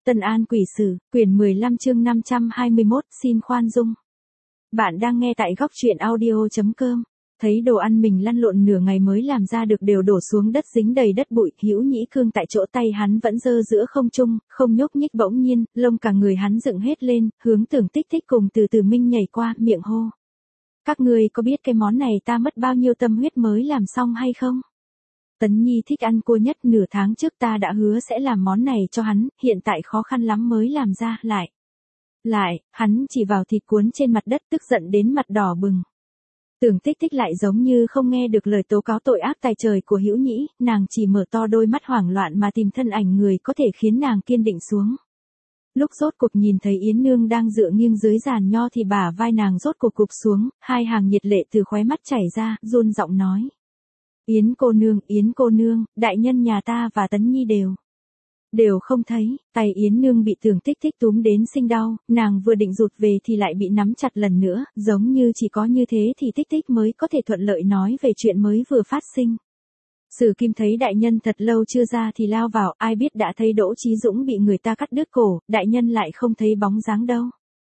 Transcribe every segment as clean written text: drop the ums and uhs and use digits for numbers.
Tân An Quỷ Sử, quyển 15 chương 521, xin khoan dung. Bạn đang nghe tại góc truyện audio.com. Thấy đồ ăn mình lăn lộn nửa ngày mới làm ra được đều đổ xuống đất dính đầy đất bụi, Hữu Nhĩ Cương tại chỗ tay hắn vẫn giơ giữa không trung, không nhúc nhích, bỗng nhiên, lông cả người hắn dựng hết lên, hướng Tưởng Tích Tích cùng Từ Từ Minh nhảy qua, miệng hô. Các ngươi có biết cái món này ta mất bao nhiêu tâm huyết mới làm xong hay không? Tấn Nhi thích ăn cua nhất, nửa tháng trước ta đã hứa sẽ làm món này cho hắn, hiện tại khó khăn lắm mới làm ra, lại, hắn chỉ vào thịt cuốn trên mặt đất, tức giận đến mặt đỏ bừng. Tưởng Tích Tích lại giống như không nghe được lời tố cáo tội ác tày trời của Hữu Nhĩ, nàng chỉ mở to đôi mắt hoảng loạn mà tìm thân ảnh người có thể khiến nàng kiên định xuống. Lúc rốt cuộc nhìn thấy Yến Nương đang dựa nghiêng dưới giàn nho thì bả vai nàng rốt cuộc gục xuống, hai hàng nhiệt lệ từ khóe mắt chảy ra, run giọng nói. Yến cô nương, đại nhân nhà ta và Tấn Nhi đều không thấy. Tay Yến Nương bị Tưởng Tích Tích túm đến sinh đau, nàng vừa định rụt về thì lại bị nắm chặt lần nữa, giống như chỉ có như thế thì Tích Tích mới có thể thuận lợi nói về chuyện mới vừa phát sinh. Sử Kim thấy đại nhân thật lâu chưa ra thì lao vào, ai biết đã thấy Đỗ Chí Dũng bị người ta cắt đứt cổ, đại nhân lại không thấy bóng dáng đâu.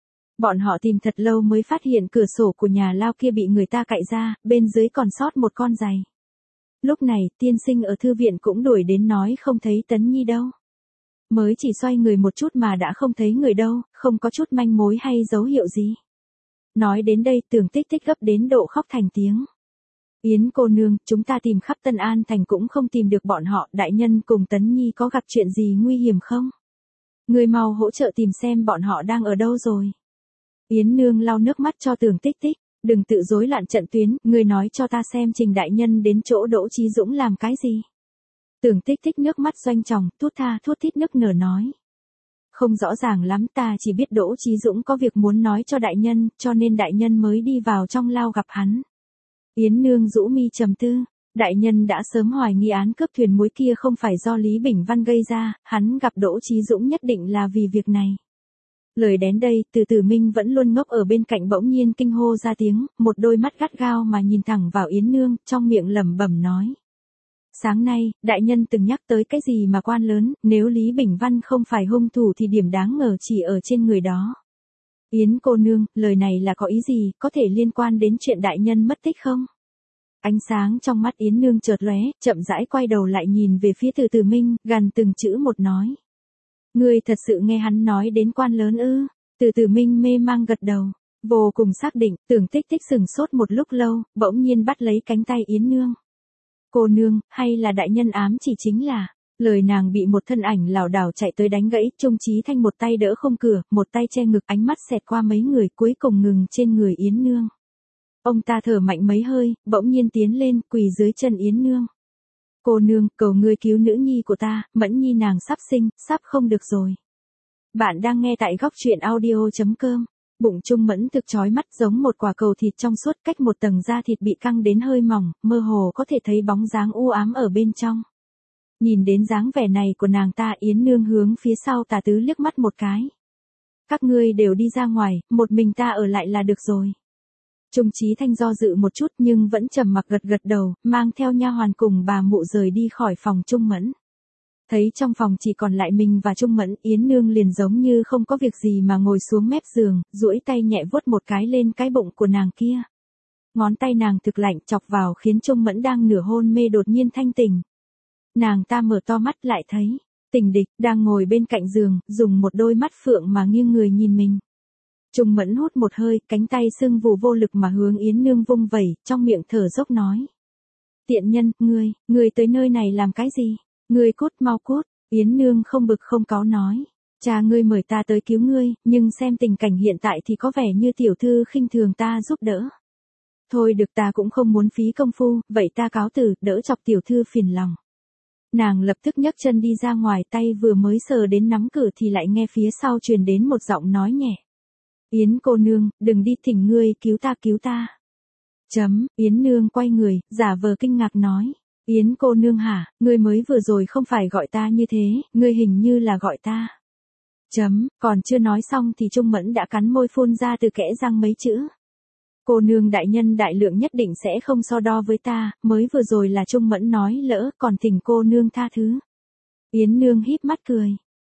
Bọn họ tìm thật lâu mới phát hiện cửa sổ của nhà lao kia bị người ta cạy ra, bên dưới còn sót một con giày. Lúc này, tiên sinh ở thư viện cũng đuổi đến nói không thấy Tấn Nhi đâu. Mới chỉ xoay người một chút mà đã không thấy người đâu, không có chút manh mối hay dấu hiệu gì. Nói đến đây Tưởng Tích Tích gấp đến độ khóc thành tiếng. Yến cô nương, chúng ta tìm khắp Tân An thành cũng không tìm được bọn họ, đại nhân cùng Tấn Nhi có gặp chuyện gì nguy hiểm không? Người mau hỗ trợ tìm xem bọn họ đang ở đâu rồi. Yến Nương lau nước mắt cho Tưởng Tích Tích. Đừng tự rối loạn trận tuyến, ngươi nói cho ta xem Trình đại nhân đến chỗ Đỗ Chí Dũng làm cái gì. Tưởng Tích Tích nước mắt doanh tròng, thút thít nức nở nói. Không rõ ràng lắm, ta chỉ biết Đỗ Chí Dũng có việc muốn nói cho đại nhân, cho nên đại nhân mới đi vào trong lao gặp hắn. Yến Nương rũ mi trầm tư, đại nhân đã sớm hoài nghi án cướp thuyền muối kia không phải do Lý Bình Văn gây ra, hắn gặp Đỗ Chí Dũng nhất định là vì việc này. Lời đến đây, Từ Từ Minh vẫn luôn ngốc ở bên cạnh bỗng nhiên kinh hô ra tiếng, một đôi mắt gắt gao mà nhìn thẳng vào Yến Nương, trong miệng lẩm bẩm nói. Sáng nay, đại nhân từng nhắc tới cái gì mà quan lớn, nếu Lý Bình Văn không phải hung thủ thì điểm đáng ngờ chỉ ở trên người đó. Yến cô nương, lời này là có ý gì, có thể liên quan đến chuyện đại nhân mất tích không? Ánh sáng trong mắt Yến Nương chợt lóe, chậm rãi quay đầu lại nhìn về phía Từ Từ Minh, gằn từng chữ một nói. Ngươi thật sự nghe hắn nói đến quan lớn ư? Từ Từ Minh mê mang gật đầu, vô cùng xác định. Tưởng Tích Tích sừng sốt một lúc lâu, bỗng nhiên bắt lấy cánh tay Yến Nương. Cô nương, hay là đại nhân ám chỉ chính là, lời nàng bị một thân ảnh lảo đảo chạy tới đánh gãy. Trung Chí Thanh một tay đỡ không cửa, một tay che ngực, ánh mắt xẹt qua mấy người, cuối cùng ngừng trên người Yến Nương. Ông ta thở mạnh mấy hơi, bỗng nhiên tiến lên, quỳ dưới chân Yến Nương. Cô nương, cầu ngươi cứu nữ nhi của ta, Mẫn Nhi nàng sắp sinh, sắp không được rồi. Bạn đang nghe tại góc truyện audio.com. Bụng Trung Mẫn thực chói mắt giống một quả cầu thịt trong suốt, cách một tầng da thịt bị căng đến hơi mỏng, mơ hồ có thể thấy bóng dáng u ám ở bên trong. Nhìn đến dáng vẻ này của nàng ta, Yến Nương hướng phía sau Tả Tứ liếc mắt một cái. Các ngươi đều đi ra ngoài, một mình ta ở lại là được rồi. Trung Chí Thanh do dự một chút nhưng vẫn trầm mặc gật đầu, mang theo nha hoàn cùng bà mụ rời đi khỏi phòng Trung Mẫn. Thấy trong phòng chỉ còn lại mình và Trung Mẫn, Yến Nương liền giống như không có việc gì mà ngồi xuống mép giường, duỗi tay nhẹ vuốt một cái lên cái bụng của nàng kia. Ngón tay nàng thực lạnh chọc vào khiến Trung Mẫn đang nửa hôn mê đột nhiên thanh tỉnh. Nàng ta mở to mắt lại thấy, Tình Địch đang ngồi bên cạnh giường, dùng một đôi mắt phượng mà nghiêng người nhìn mình. Trung Mẫn hút một hơi, cánh tay sưng vù vô lực mà hướng Yến Nương vung vẩy, trong miệng thở dốc nói. Tiện nhân, ngươi tới nơi này làm cái gì? Ngươi cút, mau cút. Yến Nương không bực không cáu nói. Cha ngươi mời ta tới cứu ngươi, nhưng xem tình cảnh hiện tại thì có vẻ như tiểu thư khinh thường ta giúp đỡ. Thôi được, ta cũng không muốn phí công phu, vậy ta cáo từ, đỡ chọc tiểu thư phiền lòng. Nàng lập tức nhấc chân đi ra ngoài, tay vừa mới sờ đến nắm cửa thì lại nghe phía sau truyền đến một giọng nói nhẹ. Yến cô nương, đừng đi, thỉnh ngươi cứu ta. Yến Nương quay người, giả vờ kinh ngạc nói. Yến cô nương hả, ngươi mới vừa rồi không phải gọi ta như thế, ngươi hình như là gọi ta. Còn chưa nói xong thì Trung Mẫn đã cắn môi phun ra từ kẽ răng mấy chữ. Cô nương đại nhân đại lượng nhất định sẽ không so đo với ta, mới vừa rồi là Trung Mẫn nói lỡ, còn thỉnh cô nương tha thứ. Yến Nương híp mắt cười.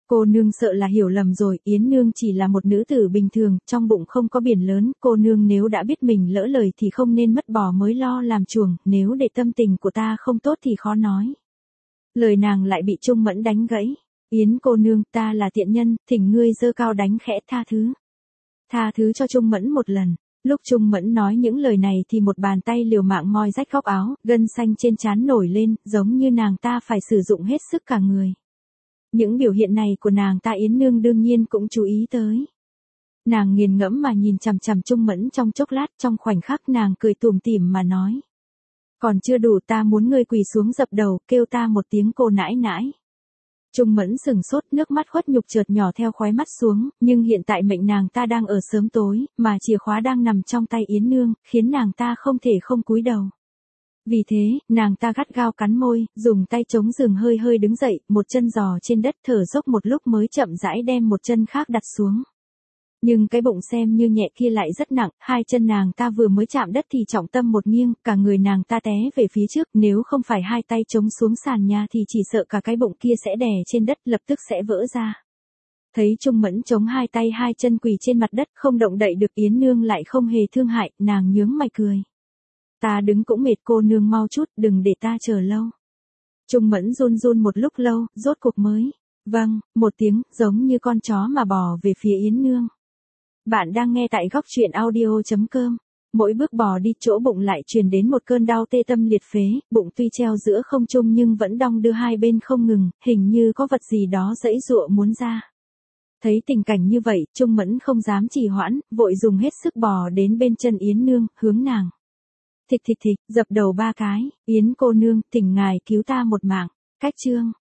Cô nương sợ là hiểu lầm rồi, Yến nương chỉ là một nữ tử bình thường, trong bụng không có biển lớn, cô nương nếu đã biết mình lỡ lời thì không nên mất bò mới lo làm chuồng, nếu để tâm tình của ta không tốt thì khó nói. Lời nàng lại bị Trung Mẫn đánh gãy. Yến cô nương, ta là tiện nhân, thỉnh ngươi giơ cao đánh khẽ tha thứ. Tha thứ cho Trung Mẫn một lần. Lúc Trung Mẫn nói những lời này thì một bàn tay liều mạng moi rách góc áo, gân xanh trên trán nổi lên, giống như nàng ta phải sử dụng hết sức cả người. Những biểu hiện này của nàng ta Yến nương đương nhiên cũng chú ý tới. Nàng nghiền ngẫm mà nhìn chằm chằm Trung Mẫn trong chốc lát, trong khoảnh khắc nàng cười tủm tỉm mà nói. Còn chưa đủ, ta muốn ngươi quỳ xuống dập đầu, kêu ta một tiếng cô nãi nãi. Trung Mẫn sừng sốt, nước mắt khuất nhục chợt nhỏ theo khóe mắt xuống, nhưng hiện tại mệnh nàng ta đang ở sớm tối, mà chìa khóa đang nằm trong tay Yến nương, khiến nàng ta không thể không cúi đầu. Vì thế, nàng ta gắt gao cắn môi, dùng tay chống giường hơi hơi đứng dậy, một chân giò trên đất thở dốc một lúc mới chậm rãi đem một chân khác đặt xuống. Nhưng cái bụng xem như nhẹ kia lại rất nặng, hai chân nàng ta vừa mới chạm đất thì trọng tâm một nghiêng, cả người nàng ta té về phía trước, nếu không phải hai tay chống xuống sàn nhà thì chỉ sợ cả cái bụng kia sẽ đè trên đất lập tức sẽ vỡ ra. Thấy Trung Mẫn chống hai tay hai chân quỳ trên mặt đất không động đậy được, Yến nương lại không hề thương hại, nàng nhướng mày cười. Ta đứng cũng mệt, cô nương mau chút, đừng để ta chờ lâu. Trung Mẫn run run một lúc lâu, rốt cuộc mới. Vâng, một tiếng, giống như con chó mà bò về phía Yến nương. Bạn đang nghe tại góc truyện audio.com. Mỗi bước bò đi chỗ bụng lại truyền đến một cơn đau tê tâm liệt phế, bụng tuy treo giữa không trung nhưng vẫn đong đưa hai bên không ngừng, hình như có vật gì đó giãy giụa muốn ra. Thấy tình cảnh như vậy, Trung Mẫn không dám trì hoãn, vội dùng hết sức bò đến bên chân Yến nương, hướng nàng. Thịch thịch thịch, dập đầu ba cái, Yến cô nương, thỉnh ngài cứu ta một mạng. Cách chương